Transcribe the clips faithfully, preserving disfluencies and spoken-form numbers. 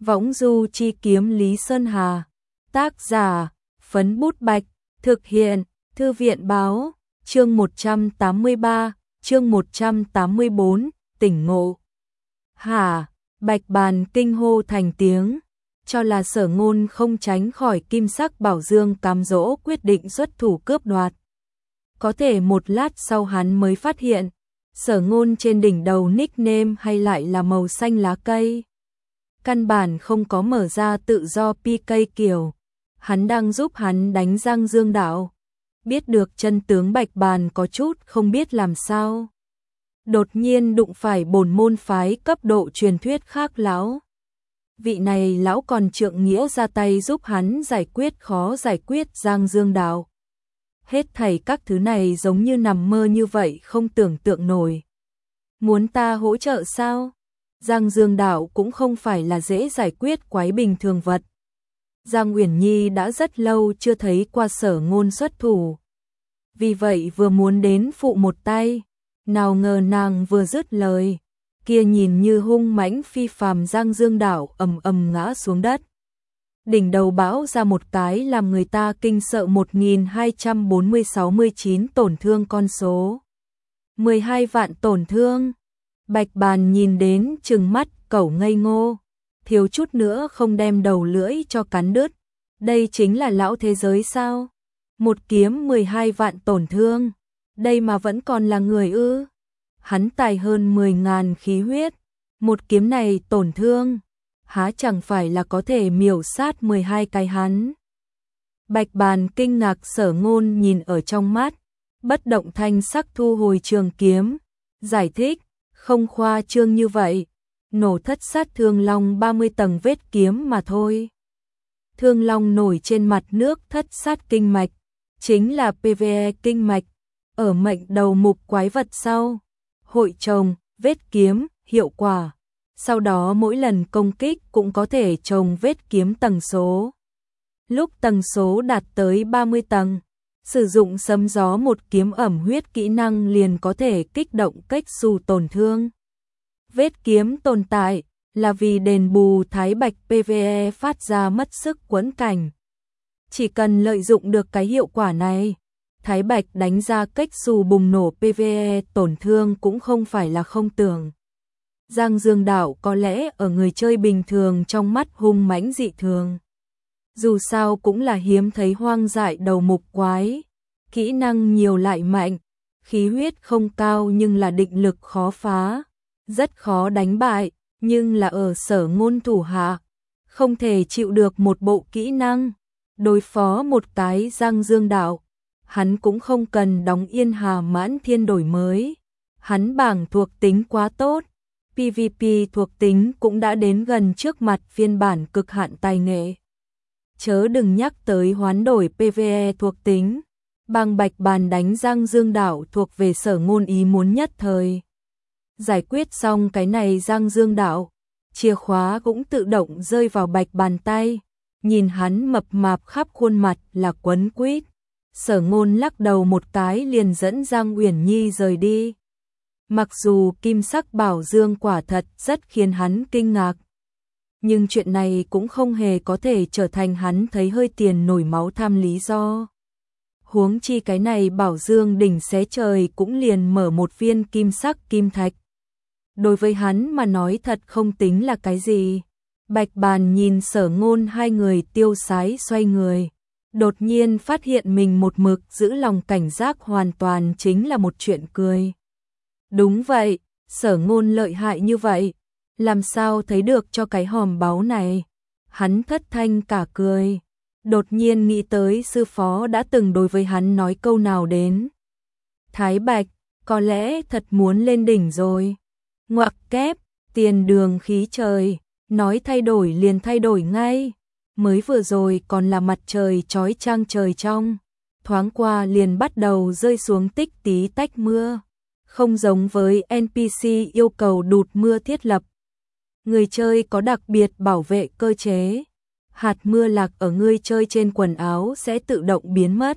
Võng du chi kiếm Lý Sơn Hà. Tác giả, Phấn Bút Bạch. Thực hiện, Thư viện báo. Chương một trăm tám mươi ba, chương một trăm tám mươi bốn, tỉnh ngộ. Hả, Bạch Bàn kinh hô thành tiếng, cho là Sở Ngôn không tránh khỏi kim sắc bảo dương cám dỗ quyết định xuất thủ cướp đoạt. Có thể một lát sau hắn mới phát hiện, Sở Ngôn trên đỉnh đầu nickname hay lại là màu xanh lá cây. Căn bản không có mở ra tự do pê ca kiểu, hắn đang giúp hắn đánh Giang Dương Đạo. Biết được chân tướng Bạch Bàn có chút không biết làm sao. Đột nhiên đụng phải bổn môn phái cấp độ truyền thuyết khác lão. Vị này lão còn trượng nghĩa ra tay giúp hắn giải quyết khó giải quyết Giang Dương Đạo. Hết thảy các thứ này giống như nằm mơ như vậy không tưởng tượng nổi. Muốn ta hỗ trợ sao? Giang Dương Đạo cũng không phải là dễ giải quyết quái bình thường vật. Giang Uyển Nhi đã rất lâu chưa thấy qua Sở Ngôn xuất thủ. Vì vậy vừa muốn đến phụ một tay, nào ngờ nàng vừa dứt lời, kia nhìn như hung mãnh phi phàm Giang Dương Đạo ầm ầm ngã xuống đất. Đỉnh đầu bão ra một cái làm người ta kinh sợ một nghìn hai trăm bốn mươi sáu mươi chín tổn thương con số. mười hai vạn tổn thương. Bạch Bàn nhìn đến trừng mắt cẩu ngây ngô, thiếu chút nữa không đem đầu lưỡi cho cắn đứt. Đây chính là lão thế giới sao? Một kiếm mười hai vạn tổn thương, đây mà vẫn còn là người ư? Hắn tài hơn mười ngàn khí huyết, một kiếm này tổn thương, há chẳng phải là có thể miểu sát mười hai cái hắn. Bạch Bàn kinh ngạc Sở Ngôn nhìn ở trong mắt, bất động thanh sắc thu hồi trường kiếm, giải thích, không khoa trương như vậy, nổ thất sát thương long ba mươi tầng vết kiếm mà thôi. Thương long nổi trên mặt nước thất sát kinh mạch, chính là pê vê e kinh mạch, ở mệnh đầu mục quái vật sau, hội trồng, vết kiếm, hiệu quả. Sau đó mỗi lần công kích cũng có thể trồng vết kiếm tầng số. Lúc tầng số đạt tới ba mươi tầng, sử dụng sấm gió một kiếm ẩm huyết kỹ năng liền có thể kích động cách xù tổn thương. Vết kiếm tồn tại là vì đền bù Thái Bạch pê vê e phát ra mất sức quẫn cảnh. Chỉ cần lợi dụng được cái hiệu quả này, Thái Bạch đánh ra cách xù bùng nổ pê vê e tổn thương cũng không phải là không tưởng. Giang Dương Đạo có lẽ ở người chơi bình thường trong mắt hung mãnh dị thường. Dù sao cũng là hiếm thấy hoang dại đầu mục quái, kỹ năng nhiều lại mạnh, khí huyết không cao nhưng là định lực khó phá, rất khó đánh bại, nhưng là ở Sở Ngôn thủ hạ, không thể chịu được một bộ kỹ năng, đối phó một cái Giang Dương Đạo, hắn cũng không cần đóng yên Hà Mãn Thiên đổi mới, hắn bảng thuộc tính quá tốt, pê vê pê thuộc tính cũng đã đến gần trước mặt phiên bản cực hạn tài nghệ. Chớ đừng nhắc tới hoán đổi pê vê e thuộc tính, bằng Bạch Bàn đánh Giang Dương Đạo thuộc về Sở Ngôn ý muốn nhất thời. Giải quyết xong cái này Giang Dương Đạo, chìa khóa cũng tự động rơi vào Bạch Bàn tay, nhìn hắn mập mạp khắp khuôn mặt là quấn quýt. Sở Ngôn lắc đầu một cái liền dẫn Giang Uyển Nhi rời đi. Mặc dù kim sắc bảo dương quả thật rất khiến hắn kinh ngạc, nhưng chuyện này cũng không hề có thể trở thành hắn thấy hơi tiền nổi máu tham lý do. Huống chi cái này bảo dương đỉnh xé trời cũng liền mở một viên kim sắc kim thạch. Đối với hắn mà nói thật không tính là cái gì. Bạch Bàn nhìn Sở Ngôn hai người tiêu sái xoay người, đột nhiên phát hiện mình một mực giữ lòng cảnh giác hoàn toàn chính là một chuyện cười. Đúng vậy, Sở Ngôn lợi hại như vậy, làm sao thấy được cho cái hòm báu này? Hắn thất thanh cả cười, đột nhiên nghĩ tới sư phó đã từng đối với hắn nói câu nào đến. Thái Bạch, có lẽ thật muốn lên đỉnh rồi. Ngoặc kép, tiền đường khí trời, nói thay đổi liền thay đổi ngay. Mới vừa rồi còn là mặt trời chói chang trời trong, thoáng qua liền bắt đầu rơi xuống tích tí tách mưa. Không giống với en pê xê yêu cầu đụt mưa thiết lập. Người chơi có đặc biệt bảo vệ cơ chế. Hạt mưa lạc ở người chơi trên quần áo sẽ tự động biến mất.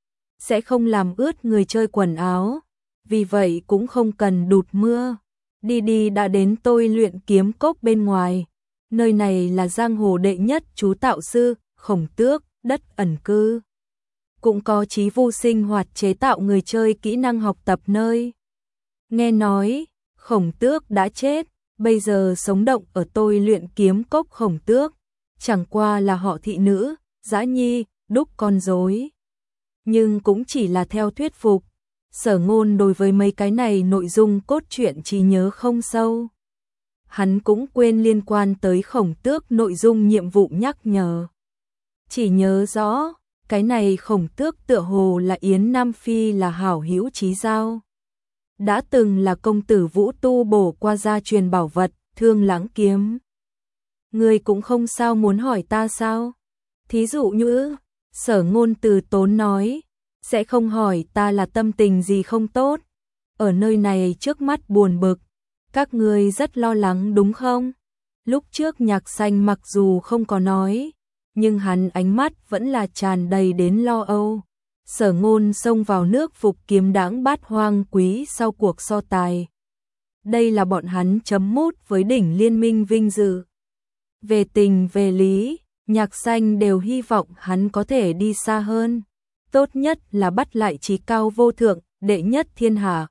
Sẽ không làm ướt người chơi quần áo. Vì vậy cũng không cần đụt mưa. Đi đi đã đến tôi luyện kiếm cốc bên ngoài. nơi này là giang hồ đệ nhất chú tạo sư, Khổng Tước, đất ẩn cư. Cũng có chí vu sinh hoạt chế tạo người chơi kỹ năng học tập nơi. Nghe nói, Khổng Tước đã chết, bây giờ sống động ở tôi luyện kiếm cốc Khổng Tước, chẳng qua là họ thị nữ, dã nhi, đúc con rối. Nhưng cũng chỉ là theo thuyết phục, Sở Ngôn đối với mấy cái này nội dung cốt truyện trí nhớ không sâu. Hắn cũng quên liên quan tới Khổng Tước nội dung nhiệm vụ nhắc nhở. Chỉ nhớ rõ, cái này Khổng Tước tựa hồ là Yến Nam Phi là hảo hữu chí giao. Đã từng là công tử Vũ tu bổ qua gia truyền bảo vật, Thương Lãng kiếm. Ngươi cũng không sao muốn hỏi ta sao? Thí dụ như, Sở Ngôn từ tốn nói, sẽ không hỏi ta là tâm tình gì không tốt. Ở nơi này trước mắt buồn bực, các ngươi rất lo lắng đúng không? Lúc trước Nhạc Xanh mặc dù không có nói, nhưng hắn ánh mắt vẫn là tràn đầy đến lo âu. Sở Ngôn xông vào nước phục kiếm đãng bát hoang quý sau cuộc so tài. Đây là bọn hắn chấm mút với đỉnh liên minh vinh dự. Về tình về lý, Nhạc Xanh đều hy vọng hắn có thể đi xa hơn. Tốt nhất là bắt lại chí cao vô thượng, đệ nhất thiên hạ.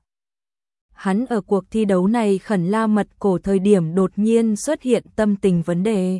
Hắn ở cuộc thi đấu này khẩn la mật cổ thời điểm đột nhiên xuất hiện tâm tình vấn đề.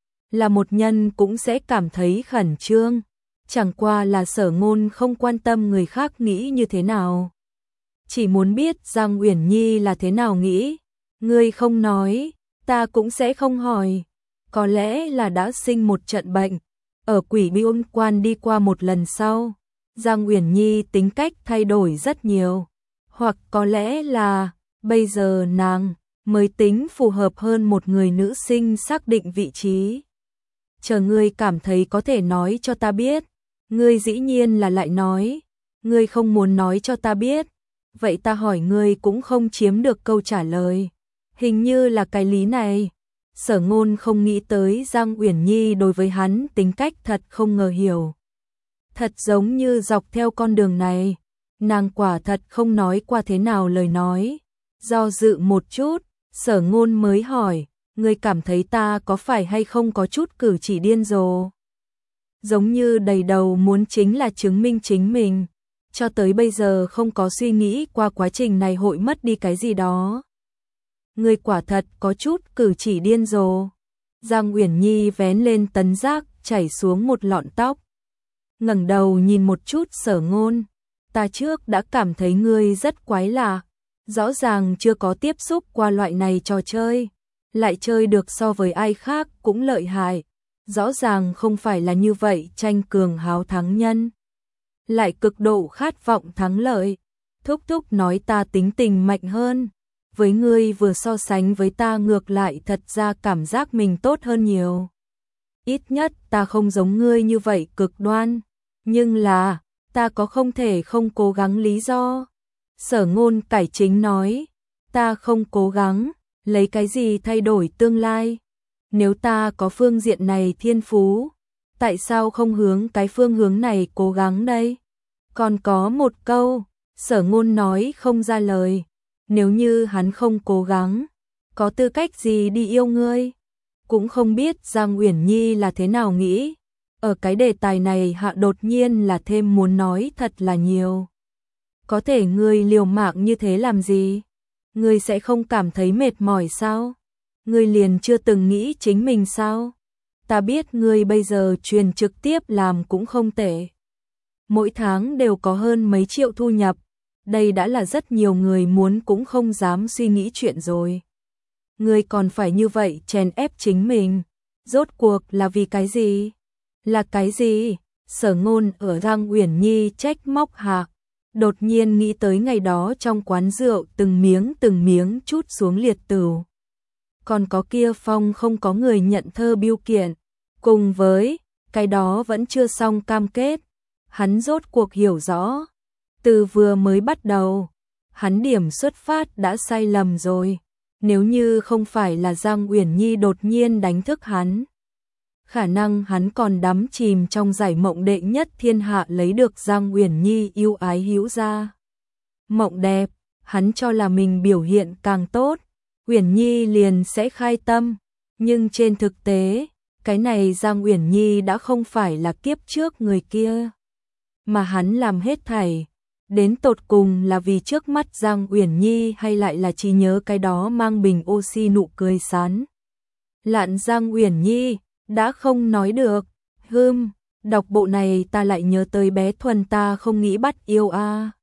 Là một nhân cũng sẽ cảm thấy khẩn trương. Chẳng qua là Sở Ngôn không quan tâm người khác nghĩ như thế nào. Chỉ muốn biết Giang Uyển Nhi là thế nào nghĩ. Ngươi không nói, ta cũng sẽ không hỏi. Có lẽ là đã sinh một trận bệnh. Ở Quỷ Biôn Quan đi qua một lần sau, Giang Uyển Nhi tính cách thay đổi rất nhiều. Hoặc có lẽ là bây giờ nàng mới tính phù hợp hơn một người nữ sinh xác định vị trí. Chờ ngươi cảm thấy có thể nói cho ta biết. Ngươi dĩ nhiên là lại nói. Ngươi không muốn nói cho ta biết. Vậy ta hỏi ngươi cũng không chiếm được câu trả lời. Hình như là cái lý này. Sở Ngôn không nghĩ tới Giang Uyển Nhi đối với hắn tính cách thật không ngờ hiểu. Thật giống như dọc theo con đường này, nàng quả thật không nói qua thế nào lời nói. Do dự một chút, Sở Ngôn mới hỏi, ngươi cảm thấy ta có phải hay không có chút cử chỉ điên rồ? Giống như đầy đầu muốn chính là chứng minh chính mình, cho tới bây giờ không có suy nghĩ qua quá trình này hội mất đi cái gì đó. Ngươi quả thật có chút cử chỉ điên rồ. Giang Uyển Nhi vén lên tấn giác, chảy xuống một lọn tóc. Ngẩng đầu nhìn một chút Sở Ngôn, ta trước đã cảm thấy ngươi rất quái lạ, rõ ràng chưa có tiếp xúc qua loại này trò chơi, lại chơi được so với ai khác cũng lợi hại, rõ ràng không phải là như vậy tranh cường háo thắng nhân, lại cực độ khát vọng thắng lợi. Thúc thúc nói ta tính tình mạnh hơn, với ngươi vừa so sánh với ta ngược lại thật ra cảm giác mình tốt hơn nhiều. Ít nhất ta không giống ngươi như vậy cực đoan, nhưng là, ta có không thể không cố gắng lý do. Sở Ngôn cải chính nói, ta không cố gắng, lấy cái gì thay đổi tương lai? Nếu ta có phương diện này thiên phú, tại sao không hướng cái phương hướng này cố gắng đây? Còn có một câu, Sở Ngôn nói không ra lời, nếu như hắn không cố gắng, có tư cách gì đi yêu ngươi? Cũng không biết Giang Uyển Nhi là thế nào nghĩ. Ở cái đề tài này hạ đột nhiên là thêm muốn nói thật là nhiều. Có thể ngươi liều mạng như thế làm gì? Ngươi sẽ không cảm thấy mệt mỏi sao? Ngươi liền chưa từng nghĩ chính mình sao? Ta biết ngươi bây giờ truyền trực tiếp làm cũng không tệ. Mỗi tháng đều có hơn mấy triệu thu nhập. Đây đã là rất nhiều người muốn cũng không dám suy nghĩ chuyện rồi. Ngươi còn phải như vậy chèn ép chính mình. Rốt cuộc là vì cái gì? Là cái gì? Sở Ngôn ở Giang Uyển Nhi trách móc hạ, đột nhiên nghĩ tới ngày đó trong quán rượu từng miếng từng miếng chút xuống liệt tửu. Còn có kia phong không có người nhận thơ biêu kiện, cùng với cái đó vẫn chưa xong cam kết. Hắn rốt cuộc hiểu rõ, từ vừa mới bắt đầu, hắn điểm xuất phát đã sai lầm rồi. Nếu như không phải là Giang Uyển Nhi đột nhiên đánh thức hắn, khả năng hắn còn đắm chìm trong giải mộng đệ nhất thiên hạ lấy được Giang Uyển Nhi yêu ái hữu ra. Mộng đẹp, hắn cho là mình biểu hiện càng tốt, Uyển Nhi liền sẽ khai tâm, Nhưng trên thực tế, cái này Giang Uyển Nhi đã không phải là kiếp trước người kia, mà hắn làm hết thảy, đến tột cùng là vì trước mắt Giang Uyển Nhi hay lại là chỉ nhớ cái đó mang bình oxy nụ cười sán lạn Giang Uyển Nhi, đã không nói được. Hừm, đọc bộ này ta lại nhớ tới bé Thuần ta không nghĩ bắt yêu a.